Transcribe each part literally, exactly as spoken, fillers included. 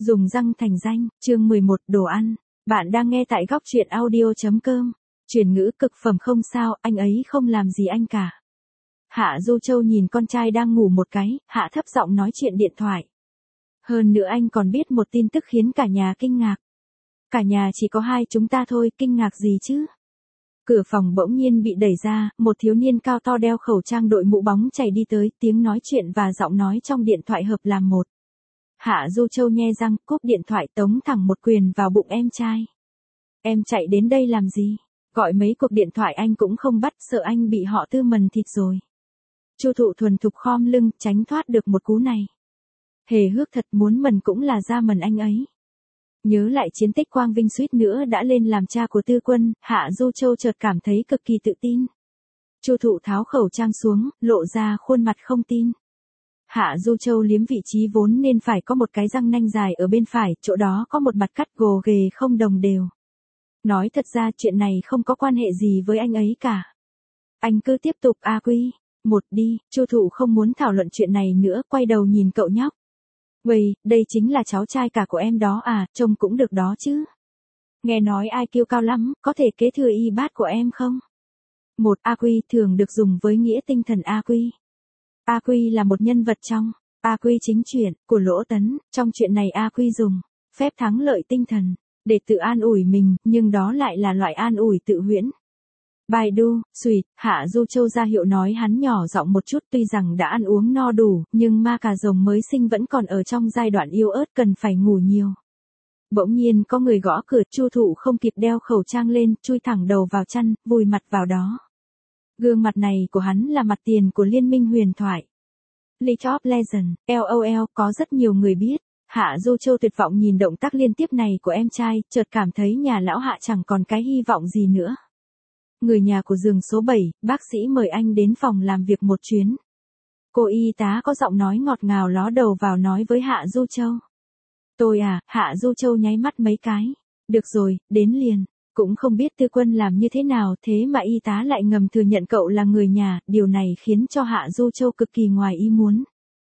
Dùng răng thành danh, chương mười một, đồ ăn. Bạn đang nghe tại góc truyện audio.com. Truyền ngữ cực phẩm không sao, anh ấy không làm gì anh cả. Hạ Du Châu nhìn con trai đang ngủ một cái, hạ thấp giọng nói chuyện điện thoại. Hơn nữa anh còn biết một tin tức khiến cả nhà kinh ngạc. Cả nhà chỉ có hai chúng ta thôi, kinh ngạc gì chứ? Cửa phòng bỗng nhiên bị đẩy ra, một thiếu niên cao to đeo khẩu trang đội mũ bóng chảy đi tới, tiếng nói chuyện và giọng nói trong điện thoại hợp làm một. Hạ Du Châu nhe răng, cúp điện thoại tống thẳng một quyền vào bụng em trai. Em chạy đến đây làm gì? Gọi mấy cuộc điện thoại anh cũng không bắt, sợ anh bị họ Tư mần thịt rồi. Chu Thụ thuần thục khom lưng, tránh thoát được một cú này. Hề hước thật, muốn mần cũng là ra mần anh ấy. Nhớ lại chiến tích quang vinh suýt nữa đã lên làm cha của Tư Quân, Hạ Du Châu chợt cảm thấy cực kỳ tự tin. Chu Thụ tháo khẩu trang xuống, lộ ra khuôn mặt không tin. Hạ Du Châu liếm vị trí vốn nên phải có một cái răng nanh dài ở bên phải, chỗ đó có một mặt cắt gồ ghề không đồng đều. Nói thật ra chuyện này không có quan hệ gì với anh ấy cả. Anh cứ tiếp tục a quy, một đi, Chu Thụ không muốn thảo luận chuyện này nữa, quay đầu nhìn cậu nhóc. Uầy, đây chính là cháu trai cả của em đó à, trông cũng được đó chứ. Nghe nói ai kiêu cao lắm, có thể kế thừa y bát của em không? Một a quy thường được dùng với nghĩa tinh thần a quy. A Quy là một nhân vật trong A Quy chính truyện của Lỗ Tấn, trong chuyện này A Quy dùng phép thắng lợi tinh thần để tự an ủi mình, nhưng đó lại là loại an ủi tự huyễn. Baidu, Sweet, Hạ Du Châu ra hiệu nói hắn nhỏ giọng một chút, tuy rằng đã ăn uống no đủ, nhưng ma cà rồng mới sinh vẫn còn ở trong giai đoạn yếu ớt cần phải ngủ nhiều. Bỗng nhiên có người gõ cửa, Chu Thụ không kịp đeo khẩu trang lên, chui thẳng đầu vào chăn, vùi mặt vào đó. Gương mặt này của hắn là mặt tiền của liên minh huyền thoại. League of Legends, LOL, có rất nhiều người biết. Hạ Du Châu tuyệt vọng nhìn động tác liên tiếp này của em trai, chợt cảm thấy nhà lão Hạ chẳng còn cái hy vọng gì nữa. Người nhà của giường số bảy, bác sĩ mời anh đến phòng làm việc một chuyến. Cô y tá có giọng nói ngọt ngào ló đầu vào nói với Hạ Du Châu. Tôi à, Hạ Du Châu nháy mắt mấy cái. Được rồi, đến liền. Cũng không biết Tư Quân làm như thế nào, thế mà y tá lại ngầm thừa nhận cậu là người nhà, điều này khiến cho Hạ Du Châu cực kỳ ngoài ý muốn.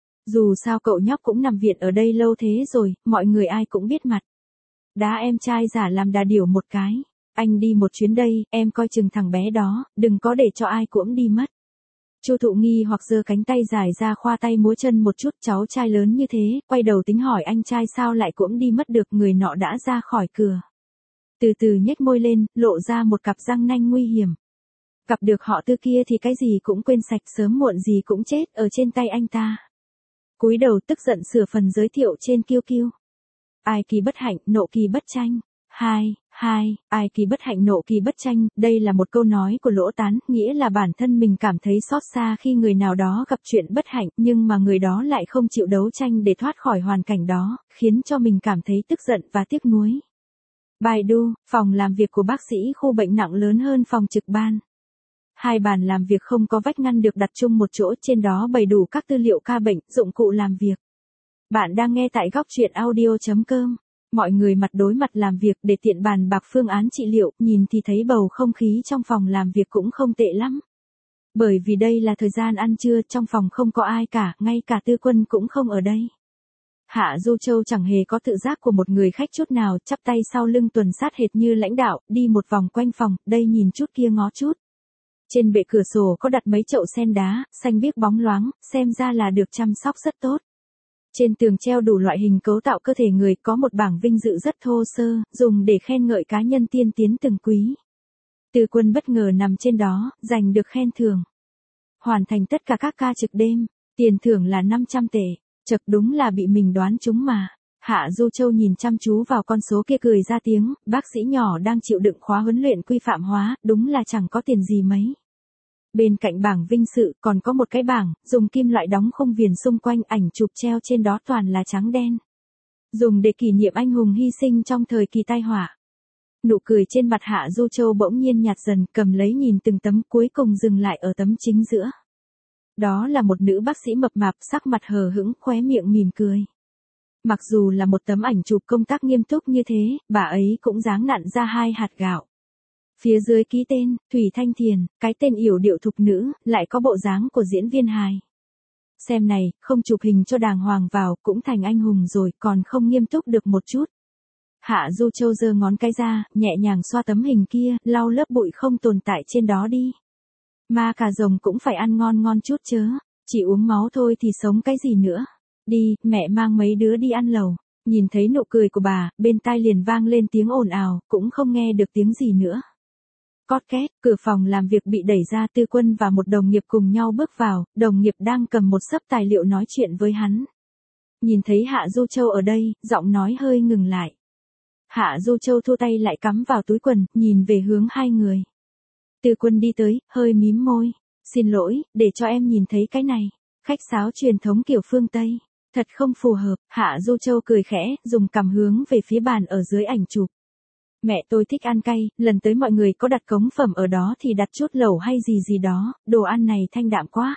Dù sao cậu nhóc cũng nằm viện ở đây lâu thế rồi, mọi người ai cũng biết mặt. Đá em trai giả làm đà điểu một cái. Anh đi một chuyến đây, em coi chừng thằng bé đó, đừng có để cho ai cũng đi mất. Chu Thụ nghi hoặc giơ cánh tay dài ra khoa tay múa chân một chút, cháu trai lớn như thế, quay đầu tính hỏi anh trai sao lại cũng đi mất được, người nọ đã ra khỏi cửa. Từ từ nhếch môi lên, lộ ra một cặp răng nanh nguy hiểm. Gặp được họ Tư kia thì cái gì cũng quên sạch, sớm muộn gì cũng chết ở trên tay anh ta. Cúi đầu tức giận sửa phần giới thiệu trên kiêu kiêu. Ai kỳ bất hạnh, nộ kỳ bất tranh. Hai, hai, ai kỳ bất hạnh nộ kỳ bất tranh, đây là một câu nói của Lỗ Tán, nghĩa là bản thân mình cảm thấy xót xa khi người nào đó gặp chuyện bất hạnh, nhưng mà người đó lại không chịu đấu tranh để thoát khỏi hoàn cảnh đó, khiến cho mình cảm thấy tức giận và tiếc nuối. Baidu, phòng làm việc của bác sĩ khu bệnh nặng lớn hơn phòng trực ban. Hai bàn làm việc không có vách ngăn được đặt chung một chỗ, trên đó bày đủ các tư liệu ca bệnh, dụng cụ làm việc. Bạn đang nghe tại góc truyện audio.com. Mọi người mặt đối mặt làm việc để tiện bàn bạc phương án trị liệu, nhìn thì thấy bầu không khí trong phòng làm việc cũng không tệ lắm. Bởi vì đây là thời gian ăn trưa, trong phòng không có ai cả, ngay cả Tư Quân cũng không ở đây. Hạ Du Châu chẳng hề có tự giác của một người khách chút nào, chắp tay sau lưng tuần sát hệt như lãnh đạo, đi một vòng quanh phòng, đây nhìn chút kia ngó chút. Trên bệ cửa sổ có đặt mấy chậu sen đá, xanh biếc bóng loáng, xem ra là được chăm sóc rất tốt. Trên tường treo đủ loại hình cấu tạo cơ thể người, có một bảng vinh dự rất thô sơ, dùng để khen ngợi cá nhân tiên tiến từng quý. Tư Quân bất ngờ nằm trên đó, giành được khen thưởng. Hoàn thành tất cả các ca trực đêm, tiền thưởng là năm trăm tệ. Chật, đúng là bị mình đoán trúng mà. Hạ Du Châu nhìn chăm chú vào con số kia cười ra tiếng, bác sĩ nhỏ đang chịu đựng khóa huấn luyện quy phạm hóa, đúng là chẳng có tiền gì mấy. Bên cạnh bảng vinh sự còn có một cái bảng, dùng kim loại đóng khung viền xung quanh, ảnh chụp treo trên đó toàn là trắng đen. Dùng để kỷ niệm anh hùng hy sinh trong thời kỳ tai họa. Nụ cười trên mặt Hạ Du Châu bỗng nhiên nhạt dần, cầm lấy nhìn từng tấm, cuối cùng dừng lại ở tấm chính giữa. Đó là một nữ bác sĩ mập mạp, sắc mặt hờ hững, khóe miệng mỉm cười. Mặc dù là một tấm ảnh chụp công tác nghiêm túc như thế, bà ấy cũng dáng nặn ra hai hạt gạo. Phía dưới ký tên, Thủy Thanh Thiền, cái tên yểu điệu thục nữ, lại có bộ dáng của diễn viên hài. Xem này, không chụp hình cho đàng hoàng vào, cũng thành anh hùng rồi, còn không nghiêm túc được một chút. Hạ Du Châu giơ ngón cái ra, nhẹ nhàng xoa tấm hình kia, lau lớp bụi không tồn tại trên đó đi. Ma cà rồng cũng phải ăn ngon ngon chút chớ, chỉ uống máu thôi thì sống cái gì nữa. Đi, mẹ mang mấy đứa đi ăn lẩu. Nhìn thấy nụ cười của bà, bên tai liền vang lên tiếng ồn ào, cũng không nghe được tiếng gì nữa. Cót két, cửa phòng làm việc bị đẩy ra, Tư Quân và một đồng nghiệp cùng nhau bước vào, đồng nghiệp đang cầm một xấp tài liệu nói chuyện với hắn. Nhìn thấy Hạ Du Châu ở đây, giọng nói hơi ngừng lại. Hạ Du Châu thu tay lại cắm vào túi quần, nhìn về hướng hai người. Tư Quân đi tới, hơi mím môi. Xin lỗi, để cho em nhìn thấy cái này. Khách sáo truyền thống kiểu phương Tây. Thật không phù hợp, Hạ Du Châu cười khẽ, dùng cằm hướng về phía bàn ở dưới ảnh chụp. Mẹ tôi thích ăn cay, lần tới mọi người có đặt cống phẩm ở đó thì đặt chút lẩu hay gì gì đó, đồ ăn này thanh đạm quá.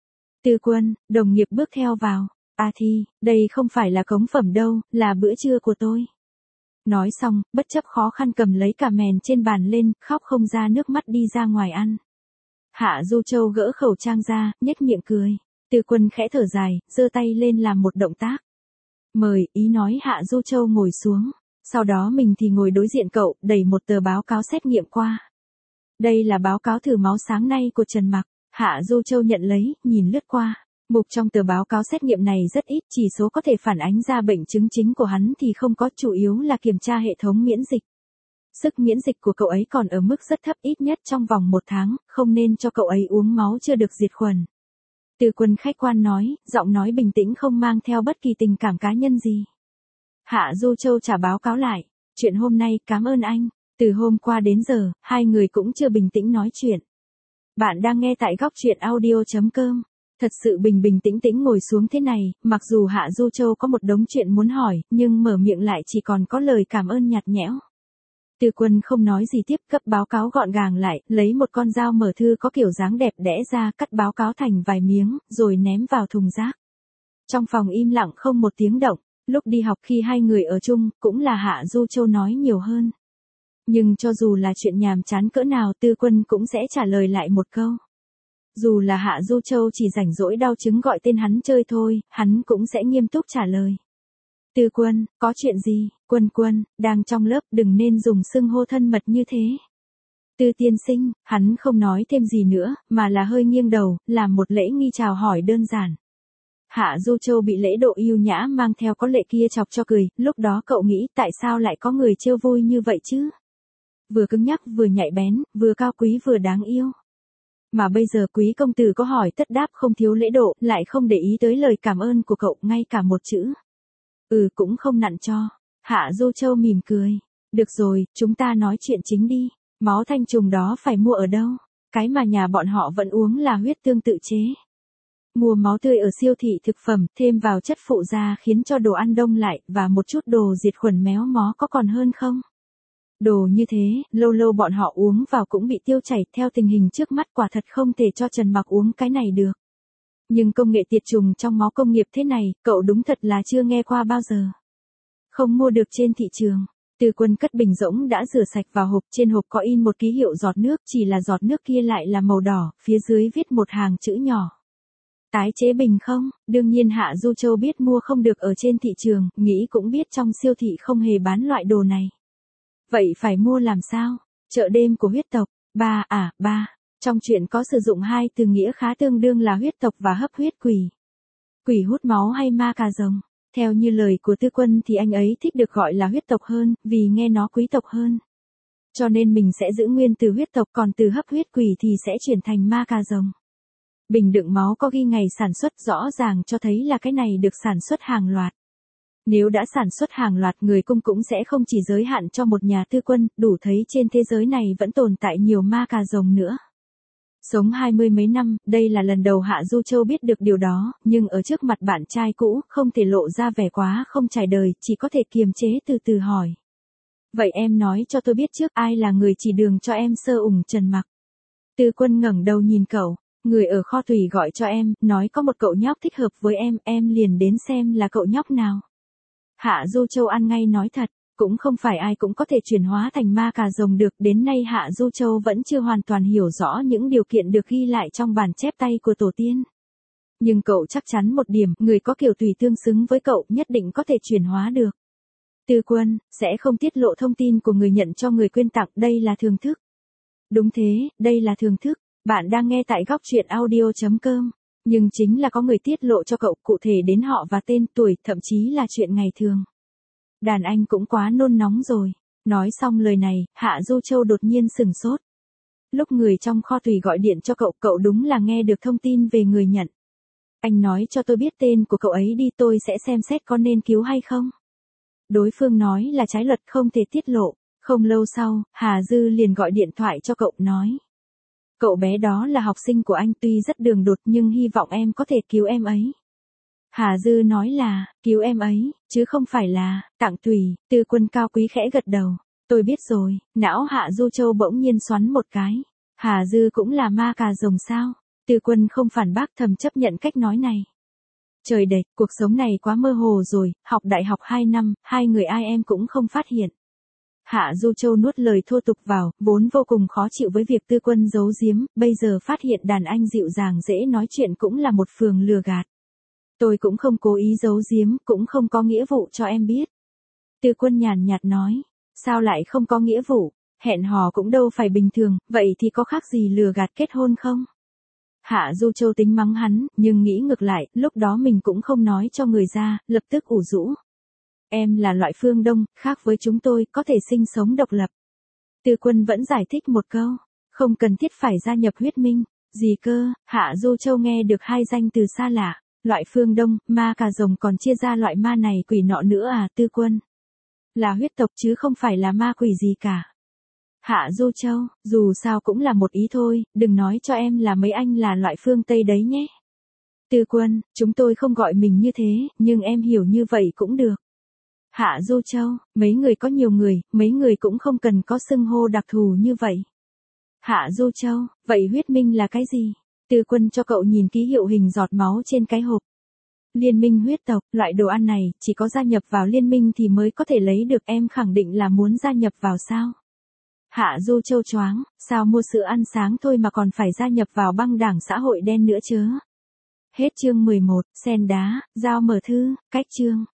Tư Quân, đồng nghiệp bước theo vào. À thì, đây không phải là cống phẩm đâu, là bữa trưa của tôi. Nói xong, bất chấp khó khăn cầm lấy cả mền trên bàn lên, khóc không ra nước mắt đi ra ngoài ăn. Hạ Du Châu gỡ khẩu trang ra, nhếch miệng cười. Tư Quân khẽ thở dài, giơ tay lên làm một động tác. Mời, ý nói Hạ Du Châu ngồi xuống. Sau đó mình thì ngồi đối diện cậu, đẩy một tờ báo cáo xét nghiệm qua. Đây là báo cáo thử máu sáng nay của Trần Mặc. Hạ Du Châu nhận lấy, nhìn lướt qua. Mục trong tờ báo cáo xét nghiệm này rất ít, chỉ số có thể phản ánh ra bệnh chứng chính của hắn thì không có, chủ yếu là kiểm tra hệ thống miễn dịch. Sức miễn dịch của cậu ấy còn ở mức rất thấp, ít nhất trong vòng một tháng, không nên cho cậu ấy uống máu chưa được diệt khuẩn. Tư Quân khách quan nói, giọng nói bình tĩnh không mang theo bất kỳ tình cảm cá nhân gì. Hạ Du Châu trả báo cáo lại. Chuyện hôm nay, cảm ơn anh. Từ hôm qua đến giờ, hai người cũng chưa bình tĩnh nói chuyện. Bạn đang nghe tại góc truyện audio chấm com. Thật sự bình bình tĩnh tĩnh ngồi xuống thế này, mặc dù Hạ Du Châu có một đống chuyện muốn hỏi, nhưng mở miệng lại chỉ còn có lời cảm ơn nhạt nhẽo. Tư Quân không nói gì tiếp, cấp báo cáo gọn gàng lại, lấy một con dao mở thư có kiểu dáng đẹp đẽ ra, cắt báo cáo thành vài miếng, rồi ném vào thùng rác. Trong phòng im lặng không một tiếng động. Lúc đi học khi hai người ở chung, cũng là Hạ Du Châu nói nhiều hơn. Nhưng cho dù là chuyện nhàm chán cỡ nào, Tư Quân cũng sẽ trả lời lại một câu. Dù là Hạ Du Châu chỉ rảnh rỗi đau chứng gọi tên hắn chơi thôi, hắn cũng sẽ nghiêm túc trả lời. Tư Quân, có chuyện gì? Quân Quân, đang trong lớp, đừng nên dùng xưng hô thân mật như thế. Tư tiên sinh, hắn không nói thêm gì nữa, mà là hơi nghiêng đầu, làm một lễ nghi chào hỏi đơn giản. Hạ Du Châu bị lễ độ yêu nhã mang theo có lệ kia chọc cho cười, lúc đó cậu nghĩ tại sao lại có người trêu vui như vậy chứ? Vừa cứng nhắc vừa nhạy bén, vừa cao quý vừa đáng yêu. Mà bây giờ quý công tử có hỏi tất đáp không thiếu lễ độ, lại không để ý tới lời cảm ơn của cậu, ngay cả một chữ. Ừ cũng không nặn cho. Hạ Du Châu mỉm cười. Được rồi, chúng ta nói chuyện chính đi. Máu thanh trùng đó phải mua ở đâu? Cái mà nhà bọn họ vẫn uống là huyết tương tự chế. Mua máu tươi ở siêu thị thực phẩm, thêm vào chất phụ gia khiến cho đồ ăn đông lại, và một chút đồ diệt khuẩn méo mó có còn hơn không? Đồ như thế, lâu lâu bọn họ uống vào cũng bị tiêu chảy, theo tình hình trước mắt quả thật không thể cho Trần Mặc uống cái này được. Nhưng công nghệ tiệt trùng trong máu công nghiệp thế này, cậu đúng thật là chưa nghe qua bao giờ. Không mua được trên thị trường. Tư Quân cất bình rỗng đã rửa sạch vào hộp, trên hộp có in một ký hiệu giọt nước, chỉ là giọt nước kia lại là màu đỏ, phía dưới viết một hàng chữ nhỏ. Tái chế bình không? Đương nhiên Hạ Du Châu biết mua không được ở trên thị trường, nghĩ cũng biết trong siêu thị không hề bán loại đồ này. Vậy phải mua làm sao? Chợ đêm của huyết tộc. Ba à, ba. Trong chuyện có sử dụng hai từ nghĩa khá tương đương là huyết tộc và hấp huyết quỷ. Quỷ hút máu hay ma cà rồng? Theo như lời của Tư Quân thì anh ấy thích được gọi là huyết tộc hơn, vì nghe nó quý tộc hơn. Cho nên mình sẽ giữ nguyên từ huyết tộc, còn từ hấp huyết quỷ thì sẽ chuyển thành ma cà rồng. Bình đựng máu có ghi ngày sản xuất, rõ ràng cho thấy là cái này được sản xuất hàng loạt. Nếu đã sản xuất hàng loạt, người cung cũng sẽ không chỉ giới hạn cho một nhà Tư Quân, đủ thấy trên thế giới này vẫn tồn tại nhiều ma cà rồng nữa. Sống hai mươi mấy năm, đây là lần đầu Hạ Du Châu biết được điều đó, nhưng ở trước mặt bạn trai cũ, không thể lộ ra vẻ quá không trải đời, chỉ có thể kiềm chế từ từ hỏi. Vậy em nói cho tôi biết trước, ai là người chỉ đường cho em sơ ủng Trần Mặc? Tư Quân ngẩng đầu nhìn cậu. Người ở kho tùy gọi cho em, nói có một cậu nhóc thích hợp với em, em liền đến xem là cậu nhóc nào. Hạ Du Châu ăn ngay nói thật, cũng không phải ai cũng có thể chuyển hóa thành ma cà rồng được, đến nay Hạ Du Châu vẫn chưa hoàn toàn hiểu rõ những điều kiện được ghi lại trong bản chép tay của tổ tiên. Nhưng cậu chắc chắn một điểm, người có kiểu tùy tương xứng với cậu nhất định có thể chuyển hóa được. Tư Quân, sẽ không tiết lộ thông tin của người nhận cho người quyên tặng, đây là thường thức. Đúng thế, đây là thường thức. Bạn đang nghe tại góc truyện audio chấm com. Nhưng chính là có người tiết lộ cho cậu, cụ thể đến họ và tên, tuổi, thậm chí là chuyện ngày thường. Đàn anh cũng quá nôn nóng rồi. Nói xong lời này, Hạ Du Châu đột nhiên sửng sốt. Lúc người trong kho tùy gọi điện cho cậu, cậu đúng là nghe được thông tin về người nhận. Anh nói cho tôi biết tên của cậu ấy đi, tôi sẽ xem xét có nên cứu hay không. Đối phương nói là trái luật không thể tiết lộ. Không lâu sau, Hà Dư liền gọi điện thoại cho cậu nói. Cậu bé đó là học sinh của anh, tuy rất đường đột nhưng hy vọng em có thể cứu em ấy. Hà Dư nói là, cứu em ấy, chứ không phải là, tặng tùy. Tư Quân cao quý khẽ gật đầu. Tôi biết rồi. Não Hạ Du Châu bỗng nhiên xoắn một cái. Hà Dư cũng là ma cà rồng sao? Tư Quân không phản bác, thầm chấp nhận cách nói này. Trời đệt, cuộc sống này quá mơ hồ rồi, học đại học hai năm, hai người ai em cũng không phát hiện. Hạ Du Châu nuốt lời thô tục vào, vốn vô cùng khó chịu với việc Tư Quân giấu giếm, bây giờ phát hiện đàn anh dịu dàng dễ nói chuyện cũng là một phường lừa gạt. Tôi cũng không cố ý giấu giếm, cũng không có nghĩa vụ cho em biết. Tư Quân nhàn nhạt nói, sao lại không có nghĩa vụ, hẹn hò cũng đâu phải bình thường, vậy thì có khác gì lừa gạt kết hôn không? Hạ Du Châu tính mắng hắn, nhưng nghĩ ngược lại, lúc đó mình cũng không nói cho người ra, lập tức ủ rũ. Em là loại phương Đông, khác với chúng tôi, có thể sinh sống độc lập. Tư Quân vẫn giải thích một câu, không cần thiết phải gia nhập huyết minh. Gì cơ? Hạ Du Châu nghe được hai danh từ xa lạ, loại phương Đông, ma cà rồng, còn chia ra loại ma này quỷ nọ nữa à? Tư Quân là huyết tộc chứ không phải là ma quỷ gì cả. Hạ Du Châu, dù sao cũng là một ý thôi, đừng nói cho em là mấy anh là loại phương Tây đấy nhé. Tư Quân, chúng tôi không gọi mình như thế, nhưng em hiểu như vậy cũng được. Hạ Du Châu, mấy người có nhiều người, mấy người cũng không cần có xưng hô đặc thù như vậy. Hạ Du Châu, vậy huyết minh là cái gì? Tư Quân cho cậu nhìn ký hiệu hình giọt máu trên cái hộp. Liên minh huyết tộc, loại đồ ăn này, chỉ có gia nhập vào liên minh thì mới có thể lấy được, em khẳng định là muốn gia nhập vào sao? Hạ Du Châu choáng, sao mua sữa ăn sáng thôi mà còn phải gia nhập vào băng đảng xã hội đen nữa chứ? Hết chương mười một, sen đá, giao mở thư, cách chương.